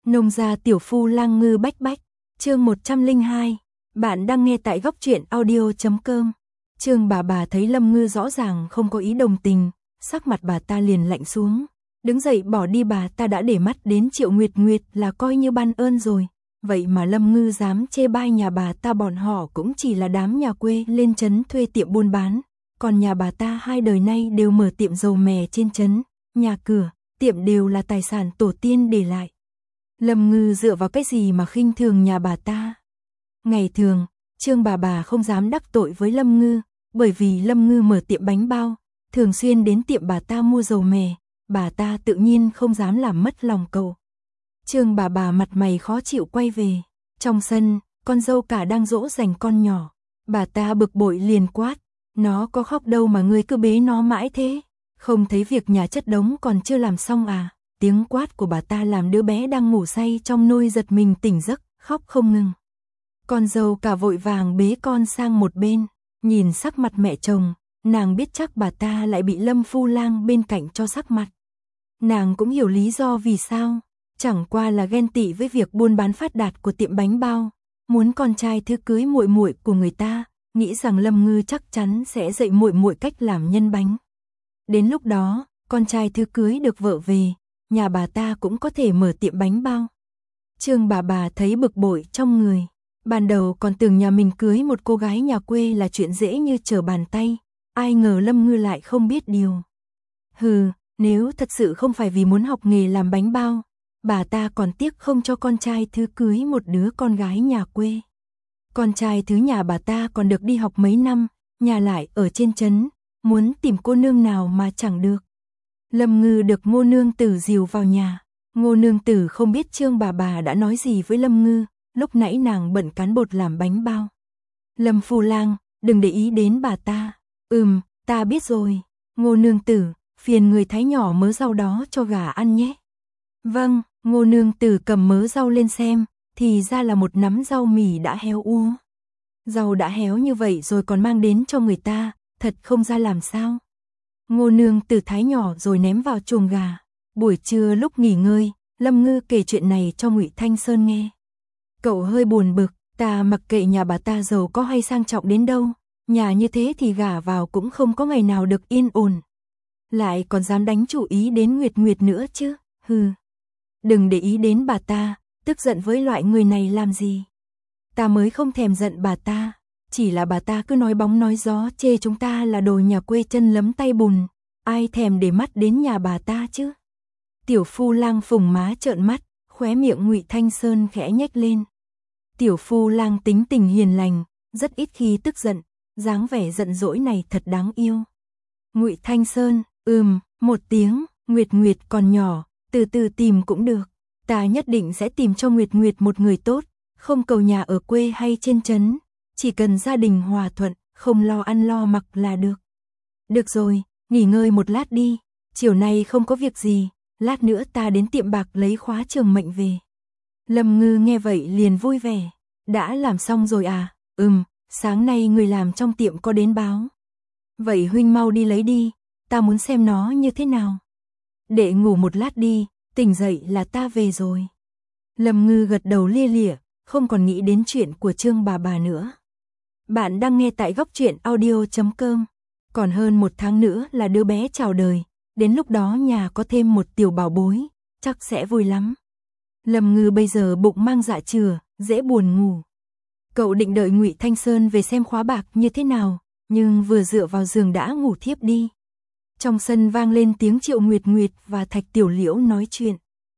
Nông gia tiểu phu lang ngư bách bách, chương 102, bạn đang nghe tại góc truyện audio.com. Trương bà thấy Lâm Ngư rõ ràng không có ý đồng tình, sắc mặt bà ta liền lạnh xuống, đứng dậy bỏ đi. Bà ta đã để mắt đến Triệu Nguyệt Nguyệt là coi như ban ơn rồi, vậy mà Lâm Ngư dám chê bai nhà bà ta. Bọn họ cũng chỉ là đám nhà quê lên trấn thuê tiệm buôn bán, còn nhà bà ta 2 đời nay đều mở tiệm dầu mè trên trấn, nhà cửa, tiệm đều là tài sản tổ tiên để lại. Lâm Ngư dựa vào cái gì mà khinh thường nhà bà ta? Ngày thường, Trương bà không dám đắc tội với Lâm Ngư, bởi vì Lâm Ngư mở tiệm bánh bao, thường xuyên đến tiệm bà ta mua dầu mè, bà ta tự nhiên không dám làm mất lòng cậu. Trương bà mặt mày khó chịu quay về, trong sân, con dâu cả đang dỗ dành con nhỏ, bà ta bực bội liền quát, nó có khóc đâu mà ngươi cứ bế nó mãi thế, không thấy việc nhà chất đống còn chưa làm xong à? Tiếng quát của bà ta làm đứa bé đang ngủ say trong nôi giật mình tỉnh giấc, khóc không ngừng. Con dâu cả vội vàng bế con sang một bên, nhìn sắc mặt mẹ chồng, nàng biết chắc bà ta lại bị Lâm Phu Lang bên cạnh cho sắc mặt. Nàng cũng hiểu lý do vì sao, chẳng qua là ghen tị với việc buôn bán phát đạt của tiệm bánh bao, muốn con trai thứ cưới muội muội của người ta, nghĩ rằng Lâm Ngư chắc chắn sẽ dạy muội muội cách làm nhân bánh. Đến lúc đó, con trai thứ cưới được vợ về, nhà bà ta cũng có thể mở tiệm bánh bao. Trương bà thấy bực bội trong người, ban đầu còn tưởng nhà mình cưới một cô gái nhà quê là chuyện dễ như trở bàn tay, ai ngờ Lâm Ngư lại không biết điều. Hừ, nếu thật sự không phải vì muốn học nghề làm bánh bao, bà ta còn tiếc không cho con trai thứ cưới một đứa con gái nhà quê. Con trai thứ nhà bà ta còn được đi học mấy năm, nhà lại ở trên trấn, muốn tìm cô nương nào mà chẳng được. Lâm Ngư được Ngô nương tử dìu vào nhà, Ngô nương tử không biết Trương bà đã nói gì với Lâm Ngư, lúc nãy nàng bận cán bột làm bánh bao. Lâm Phu Lang, đừng để ý đến bà ta. Ta biết rồi. Ngô nương tử, phiền người thái nhỏ mớ rau đó cho gà ăn nhé. Vâng, Ngô nương tử cầm mớ rau lên xem, thì ra là một nắm rau mì đã héo úa. Rau đã héo như vậy rồi còn mang đến cho người ta, thật không ra làm sao. Ngô nương tử thái nhỏ rồi ném vào chuồng gà. Buổi trưa lúc nghỉ ngơi, Lâm Ngư kể chuyện này cho Ngụy Thanh Sơn nghe. Cậu hơi buồn bực, ta mặc kệ nhà bà ta giàu có hay sang trọng đến đâu, nhà như thế thì gả vào cũng không có ngày nào được yên ổn. Lại còn dám đánh chủ ý đến Nguyệt Nguyệt nữa chứ, hừ. Đừng để ý đến bà ta, tức giận với loại người này làm gì. Ta mới không thèm giận bà ta, chỉ là bà ta cứ nói bóng nói gió chê chúng ta là đồ nhà quê chân lấm tay bùn, ai thèm để mắt đến nhà bà ta chứ. Tiểu Phu Lang phùng má trợn mắt, khóe miệng Ngụy Thanh Sơn khẽ nhếch lên. Tiểu Phu Lang tính tình hiền lành, rất ít khi tức giận, dáng vẻ giận dỗi này thật đáng yêu. Ngụy Thanh Sơn, một tiếng, Nguyệt Nguyệt còn nhỏ, từ từ tìm cũng được. Ta nhất định sẽ tìm cho Nguyệt Nguyệt một người tốt, không cầu nhà ở quê hay trên trấn, chỉ cần gia đình hòa thuận, không lo ăn lo mặc là được. Được rồi, nghỉ ngơi một lát đi, chiều nay không có việc gì, lát nữa ta đến tiệm bạc lấy khóa trường mệnh về. Lâm Ngư nghe vậy liền vui vẻ, đã làm xong rồi à? Sáng nay người làm trong tiệm có đến báo. Vậy huynh mau đi lấy đi, ta muốn xem nó như thế nào. Để ngủ một lát đi, tỉnh dậy là ta về rồi. Lâm Ngư gật đầu lia lịa, không còn nghĩ đến chuyện của Trương bà nữa. Bạn đang nghe tại góc truyện audio.com. Còn hơn 1 tháng nữa là đứa bé chào đời, đến lúc đó nhà có thêm một tiểu bảo bối, chắc sẽ vui lắm. Lâm Ngư bây giờ bụng mang dạ chửa, dễ buồn ngủ. Cậu định đợi Ngụy Thanh Sơn về xem khóa bạc như thế nào, nhưng vừa dựa vào giường đã ngủ thiếp đi. Trong sân vang lên tiếng Triệu Nguyệt Nguyệt và Thạch Tiểu Liễu nói chuyện.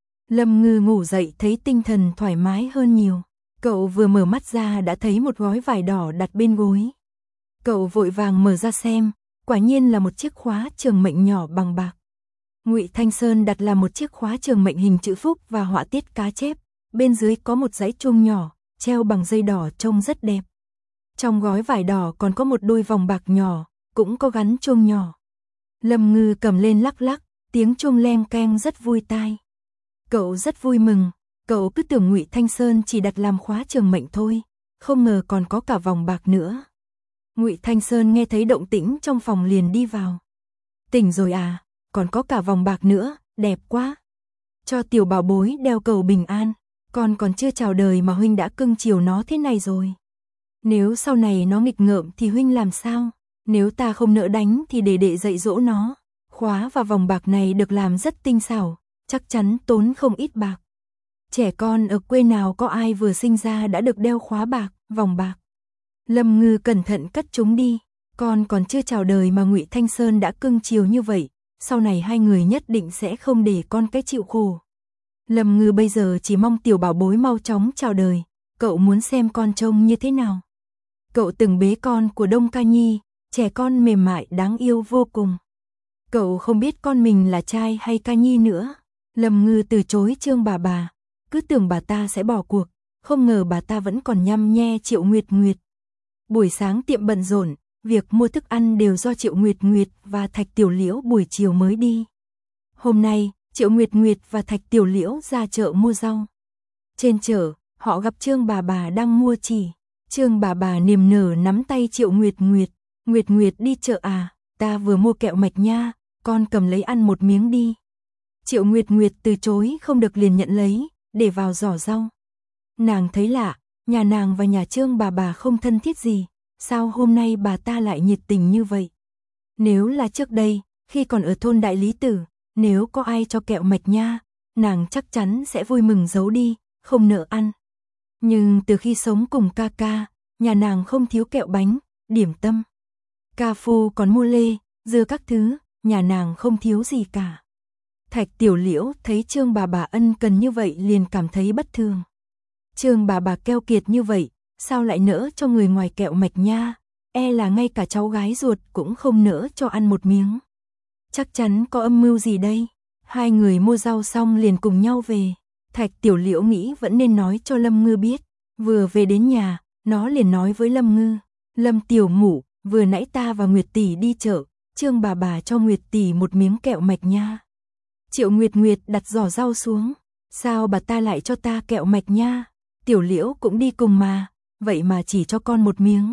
Lâm Ngư ngủ dậy thấy tinh thần thoải mái hơn nhiều. Cậu vừa mở mắt ra đã thấy một gói vải đỏ đặt bên gối. Cậu vội vàng mở ra xem, quả nhiên là một chiếc khóa trường mệnh nhỏ bằng bạc. Ngụy Thanh Sơn đặt là một chiếc khóa trường mệnh hình chữ phúc và họa tiết cá chép, bên dưới có một dãy chuông nhỏ, treo bằng dây đỏ trông rất đẹp. Trong gói vải đỏ còn có một đôi vòng bạc nhỏ, cũng có gắn chuông nhỏ. Lâm Ngư cầm lên lắc lắc, tiếng chuông leng keng rất vui tai. Cậu rất vui mừng, cậu cứ tưởng Ngụy Thanh Sơn chỉ đặt làm khóa trường mệnh thôi, không ngờ còn có cả vòng bạc nữa. Ngụy Thanh Sơn nghe thấy động tĩnh trong phòng liền đi vào. Tỉnh rồi à, còn có cả vòng bạc nữa, đẹp quá. cho tiểu bảo bối đeo cầu bình an, con còn chưa chào đời mà huynh đã cưng chiều nó thế này rồi. Nếu sau này nó nghịch ngợm thì huynh làm sao? Nếu ta không nỡ đánh thì để đệ dạy dỗ nó. Khóa và vòng bạc này được làm rất tinh xảo, chắc chắn tốn không ít bạc. Trẻ con ở quê nào có ai vừa sinh ra đã được đeo khóa bạc, vòng bạc. Lâm Ngư cẩn thận cất chúng đi, con còn chưa chào đời mà Ngụy Thanh Sơn đã cưng chiều như vậy, sau này hai người nhất định sẽ không để con cái chịu khổ. Lâm Ngư bây giờ chỉ mong tiểu bảo bối mau chóng chào đời, cậu muốn xem con trông như thế nào. Cậu từng bế con của Đông Ca Nhi, trẻ con mềm mại đáng yêu vô cùng. Cậu không biết con mình là trai hay Ca Nhi nữa. Lâm Ngư từ chối Trương bà, cứ tưởng bà ta sẽ bỏ cuộc, không ngờ bà ta vẫn còn nhăm nhe Triệu Nguyệt Nguyệt. Buổi sáng tiệm bận rộn, việc mua thức ăn đều do Triệu Nguyệt Nguyệt và Thạch Tiểu Liễu buổi chiều mới đi. Hôm nay, Triệu Nguyệt Nguyệt và Thạch Tiểu Liễu ra chợ mua rau. Trên chợ, họ gặp Trương bà đang mua chỉ. Trương bà niềm nở nắm tay Triệu Nguyệt Nguyệt. Nguyệt Nguyệt đi chợ à, ta vừa mua kẹo mạch nha, con cầm lấy ăn một miếng đi. Triệu Nguyệt Nguyệt từ chối không được liền nhận lấy, để vào giỏ rau. Nàng thấy lạ, nhà nàng và nhà Trương bà không thân thiết gì, sao hôm nay bà ta lại nhiệt tình như vậy? Nếu là trước đây, khi còn ở thôn Đại Lý Tử, nếu có ai cho kẹo mạch nha, nàng chắc chắn sẽ vui mừng giấu đi, không nỡ ăn. Nhưng từ khi sống cùng ca ca, nhà nàng không thiếu kẹo bánh, điểm tâm. Ca phu còn mua lê, dưa các thứ, nhà nàng không thiếu gì cả. Thạch Tiểu Liễu thấy Trương bà ân cần như vậy liền cảm thấy bất thường. Trương bà keo kiệt như vậy, sao lại nỡ cho người ngoài kẹo mạch nha, e là ngay cả cháu gái ruột cũng không nỡ cho ăn một miếng. Chắc chắn có âm mưu gì đây. Hai người mua rau xong liền cùng nhau về. Thạch Tiểu Liễu nghĩ vẫn nên nói cho Lâm Ngư biết. Vừa về đến nhà, nó liền nói với Lâm Ngư, Lâm tiểu mụ, vừa nãy ta và Nguyệt tỷ đi chợ, Trương bà cho Nguyệt tỷ một miếng kẹo mạch nha. Triệu Nguyệt Nguyệt đặt giỏ rau xuống, sao bà ta lại cho ta kẹo mạch nha? Tiểu Liễu cũng đi cùng mà, vậy mà chỉ cho con một miếng.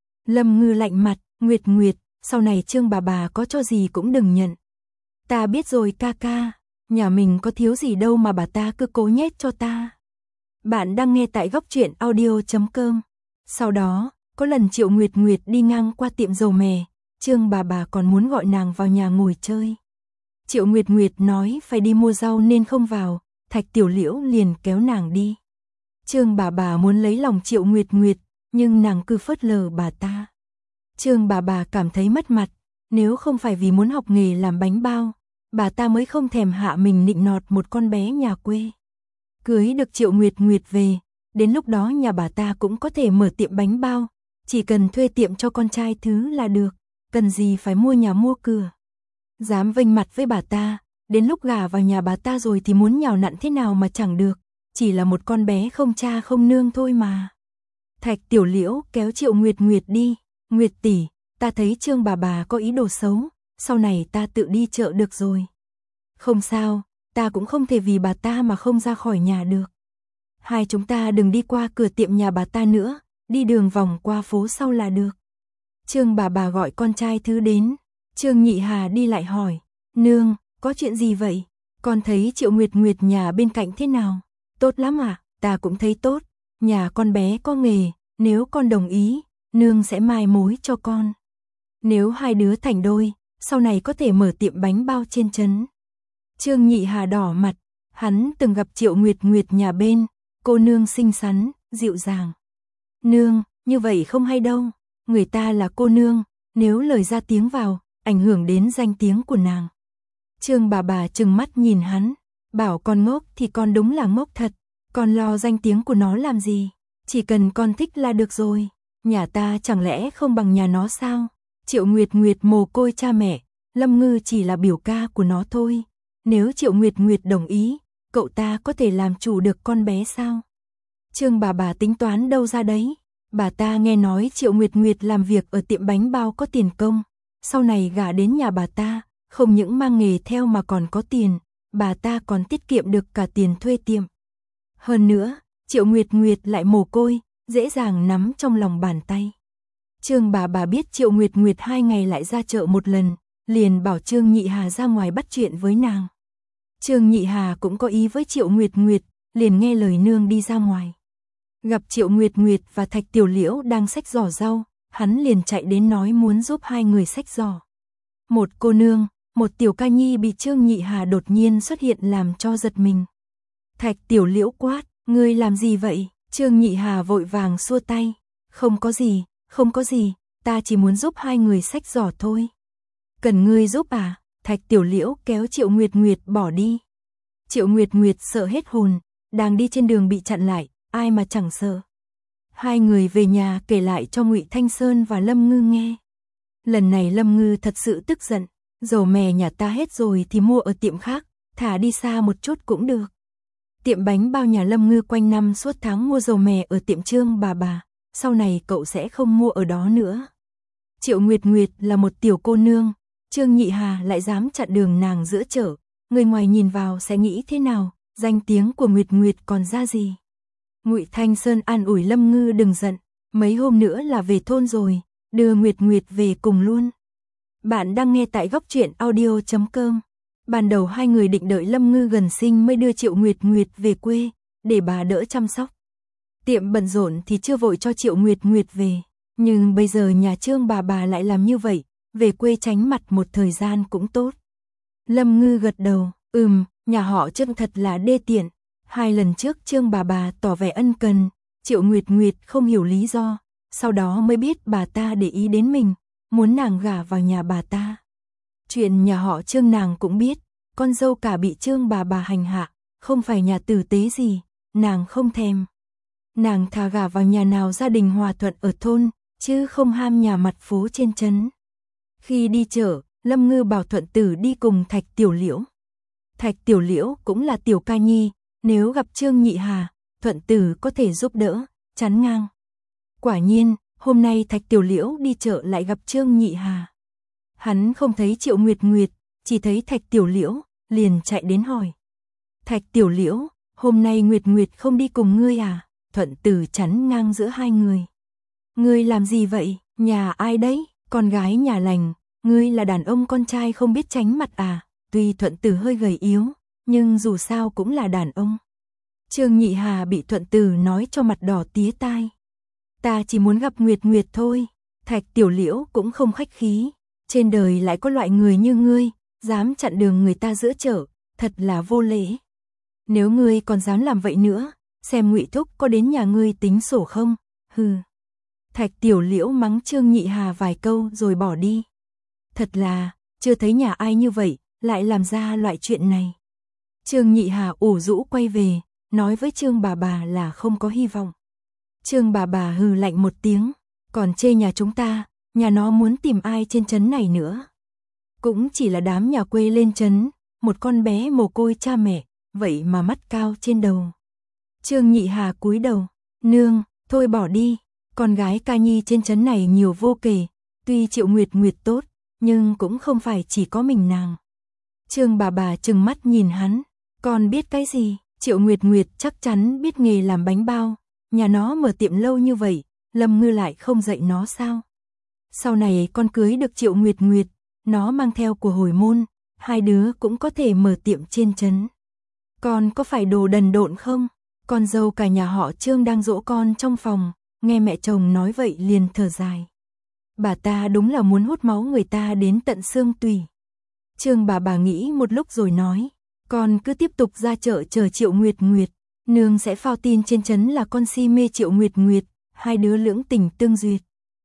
Lâm Ngư lạnh mặt, Nguyệt Nguyệt, sau này Trương bà có cho gì cũng đừng nhận. Ta biết rồi ca ca, nhà mình có thiếu gì đâu mà bà ta cứ cố nhét cho ta. Bạn đang nghe tại góc truyện audio.com. Sau đó, có lần Triệu Nguyệt Nguyệt đi ngang qua tiệm dầu mè, Trương bà còn muốn gọi nàng vào nhà ngồi chơi. Triệu Nguyệt Nguyệt nói phải đi mua rau nên không vào, Thạch Tiểu Liễu liền kéo nàng đi. Trương bà muốn lấy lòng Triệu Nguyệt Nguyệt, nhưng nàng cứ phớt lờ bà ta. Trương bà cảm thấy mất mặt, nếu không phải vì muốn học nghề làm bánh bao, bà ta mới không thèm hạ mình nịnh nọt một con bé nhà quê. Cưới được Triệu Nguyệt Nguyệt về, đến lúc đó nhà bà ta cũng có thể mở tiệm bánh bao, chỉ cần thuê tiệm cho con trai thứ là được, cần gì phải mua nhà mua cửa. Dám vênh mặt với bà ta, đến lúc gả vào nhà bà ta rồi thì muốn nhào nặn thế nào mà chẳng được, chỉ là một con bé không cha không nương thôi mà. Thạch Tiểu Liễu kéo Triệu Nguyệt Nguyệt đi, Nguyệt tỷ, ta thấy Trương bà có ý đồ xấu, sau này ta tự đi chợ được rồi. Không sao, ta cũng không thể vì bà ta mà không ra khỏi nhà được. Hai chúng ta đừng đi qua cửa tiệm nhà bà ta nữa, đi đường vòng qua phố sau là được. Trương bà gọi con trai thứ đến, Trương Nhị Hà đi lại hỏi, nương, có chuyện gì vậy? Con thấy Triệu Nguyệt Nguyệt nhà bên cạnh thế nào? Tốt lắm à, ta cũng thấy tốt, nhà con bé có nghề, nếu con đồng ý, nương sẽ mai mối cho con. Nếu hai đứa thành đôi, sau này có thể mở tiệm bánh bao trên trấn. Trương Nhị Hà đỏ mặt, hắn từng gặp Triệu Nguyệt Nguyệt nhà bên, cô nương xinh xắn, dịu dàng. Nương, như vậy không hay đâu, người ta là cô nương, nếu lời ra tiếng vào, ảnh hưởng đến danh tiếng của nàng. Trương bà trừng mắt nhìn hắn, bảo con ngốc thì con đúng là ngốc thật, con lo danh tiếng của nó làm gì, chỉ cần con thích là được rồi, nhà ta chẳng lẽ không bằng nhà nó sao? Triệu Nguyệt Nguyệt mồ côi cha mẹ, Lâm Ngư chỉ là biểu ca của nó thôi, nếu Triệu Nguyệt Nguyệt đồng ý, cậu ta có thể làm chủ được con bé sao? Trương bà tính toán đâu ra đấy, bà ta nghe nói Triệu Nguyệt Nguyệt làm việc ở tiệm bánh bao có tiền công, sau này gả đến nhà bà ta, không những mang nghề theo mà còn có tiền, bà ta còn tiết kiệm được cả tiền thuê tiệm. Hơn nữa, Triệu Nguyệt Nguyệt lại mồ côi, dễ dàng nắm trong lòng bàn tay. Trương bà biết Triệu Nguyệt Nguyệt 2 ngày lại ra chợ một lần, liền bảo Trương Nhị Hà ra ngoài bắt chuyện với nàng. Trương Nhị Hà cũng có ý với Triệu Nguyệt Nguyệt, liền nghe lời nương đi ra ngoài. Gặp Triệu Nguyệt Nguyệt và Thạch Tiểu Liễu đang xách giỏ rau, hắn liền chạy đến nói muốn giúp hai người xách giỏ. Một cô nương, một tiểu ca nhi bị Trương Nhị Hà đột nhiên xuất hiện làm cho giật mình. Thạch Tiểu Liễu quát, ngươi làm gì vậy? Trương Nhị Hà vội vàng xua tay, không có gì, ta chỉ muốn giúp hai người xách giỏ thôi. Cần ngươi giúp à? Thạch Tiểu Liễu kéo Triệu Nguyệt Nguyệt bỏ đi. Triệu Nguyệt Nguyệt sợ hết hồn, đang đi trên đường bị chặn lại, ai mà chẳng sợ. Hai người về nhà kể lại cho Ngụy Thanh Sơn và Lâm Ngư nghe. Lần này Lâm Ngư thật sự tức giận, dầu mè nhà ta hết rồi thì mua ở tiệm khác, thả đi xa một chút cũng được. Tiệm bánh bao nhà Lâm Ngư quanh năm suốt tháng mua dầu mè ở tiệm Trương bà, sau này cậu sẽ không mua ở đó nữa. Triệu Nguyệt Nguyệt là một tiểu cô nương, Trương Nhị Hà lại dám chặn đường nàng giữa chợ, người ngoài nhìn vào sẽ nghĩ thế nào, danh tiếng của Nguyệt Nguyệt còn ra gì. Ngụy Thanh Sơn an ủi Lâm Ngư đừng giận, mấy hôm nữa là về thôn rồi, đưa Nguyệt Nguyệt về cùng luôn. Bạn đang nghe tại góc truyện audio.com. Ban đầu hai người định đợi Lâm Ngư gần sinh mới đưa Triệu Nguyệt Nguyệt về quê, để bà đỡ chăm sóc. Tiệm bận rộn thì chưa vội cho Triệu Nguyệt Nguyệt về, nhưng bây giờ nhà Trương bà lại làm như vậy, về quê tránh mặt một thời gian cũng tốt. Lâm Ngư gật đầu, nhà họ Trương thật là đê tiện. 2 lần trước Trương bà tỏ vẻ ân cần, Triệu Nguyệt Nguyệt không hiểu lý do, sau đó mới biết bà ta để ý đến mình, muốn nàng gả vào nhà bà ta. Chuyện nhà họ Trương nàng cũng biết, con dâu cả bị Trương bà hành hạ, không phải nhà tử tế gì, nàng không thèm. Nàng thà gả vào nhà nào gia đình hòa thuận ở thôn, chứ không ham nhà mặt phố trên trấn. Khi đi chợ, Lâm Ngư bảo Thuận Tử đi cùng Thạch Tiểu Liễu. Thạch Tiểu Liễu cũng là tiểu ca nhi, nếu gặp Trương Nhị Hà, Thuận Tử có thể giúp đỡ, chắn ngang. Quả nhiên, hôm nay Thạch Tiểu Liễu đi chợ lại gặp Trương Nhị Hà. Hắn không thấy Triệu Nguyệt Nguyệt, chỉ thấy Thạch Tiểu Liễu, liền chạy đến hỏi. Thạch Tiểu Liễu, hôm nay Nguyệt Nguyệt không đi cùng ngươi à? Thuận Tử chắn ngang giữa hai người. Ngươi làm gì vậy? Nhà ai đấy? Con gái nhà lành, ngươi là đàn ông con trai không biết tránh mặt à? Tuy Thuận Tử hơi gầy yếu, nhưng dù sao cũng là đàn ông. Trương Nhị Hà bị Thuận Tử nói cho mặt đỏ tía tai. Ta chỉ muốn gặp Nguyệt Nguyệt thôi. Thạch Tiểu Liễu cũng không khách khí. Trên đời lại có loại người như ngươi, dám chặn đường người ta giữa chợ, thật là vô lễ. Nếu ngươi còn dám làm vậy nữa, xem Ngụy Thúc có đến nhà ngươi tính sổ không? Hừ. Thạch Tiểu Liễu mắng Trương Nhị Hà vài câu rồi bỏ đi. Thật là, chưa thấy nhà ai như vậy, lại làm ra loại chuyện này. Trương Nhị Hà ủ rũ quay về, nói với Trương bà là không có hy vọng. Trương bà hừ lạnh một tiếng, còn chê nhà chúng ta, nhà nó muốn tìm ai trên trấn này nữa. Cũng chỉ là đám nhà quê lên trấn, một con bé mồ côi cha mẹ, vậy mà mắt cao trên đầu. Trương Nhị Hà cúi đầu, nương, thôi bỏ đi, con gái ca nhi trên trấn này nhiều vô kể, tuy Triệu Nguyệt Nguyệt tốt, nhưng cũng không phải chỉ có mình nàng. Trương bà trừng mắt nhìn hắn, con biết cái gì? Triệu Nguyệt Nguyệt chắc chắn biết nghề làm bánh bao, nhà nó mở tiệm lâu như vậy, Lâm Ngư lại không dạy nó sao? Sau này con cưới được Triệu Nguyệt Nguyệt, nó mang theo của hồi môn, hai đứa cũng có thể mở tiệm trên trấn. Con có phải đồ đần độn không? Con dâu cả nhà họ Trương đang dỗ con trong phòng, nghe mẹ chồng nói vậy liền thở dài. Bà ta đúng là muốn hút máu người ta đến tận xương tủy. Trương bà nghĩ một lúc rồi nói, con cứ tiếp tục ra chợ chờ Triệu Nguyệt Nguyệt, nương sẽ phao tin trên trấn là con si mê Triệu Nguyệt Nguyệt, hai đứa lưỡng tình tương duyệt.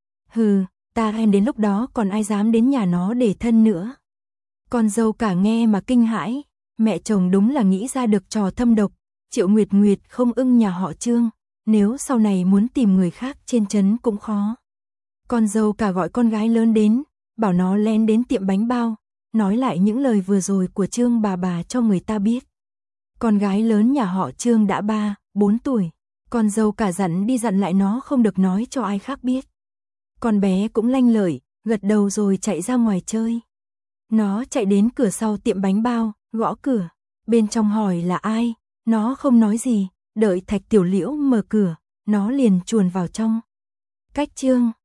Hừ, ta em đến lúc đó còn ai dám đến nhà nó để thân nữa. Con dâu cả nghe mà kinh hãi, mẹ chồng đúng là nghĩ ra được trò thâm độc, Triệu Nguyệt Nguyệt không ưng nhà họ Trương, nếu sau này muốn tìm người khác trên trấn cũng khó. Con dâu cả gọi con gái lớn đến, bảo nó lén đến tiệm bánh bao, nói lại những lời vừa rồi của Trương bà cho người ta biết. Con gái lớn nhà họ Trương đã 3-4 tuổi, con dâu cả dặn đi dặn lại nó không được nói cho ai khác biết. Con bé cũng lanh lợi, gật đầu rồi chạy ra ngoài chơi. Nó chạy đến cửa sau tiệm bánh bao, gõ cửa, bên trong hỏi là ai, nó không nói gì, đợi Thạch Tiểu Liễu mở cửa, nó liền chuồn vào trong. Cách Trương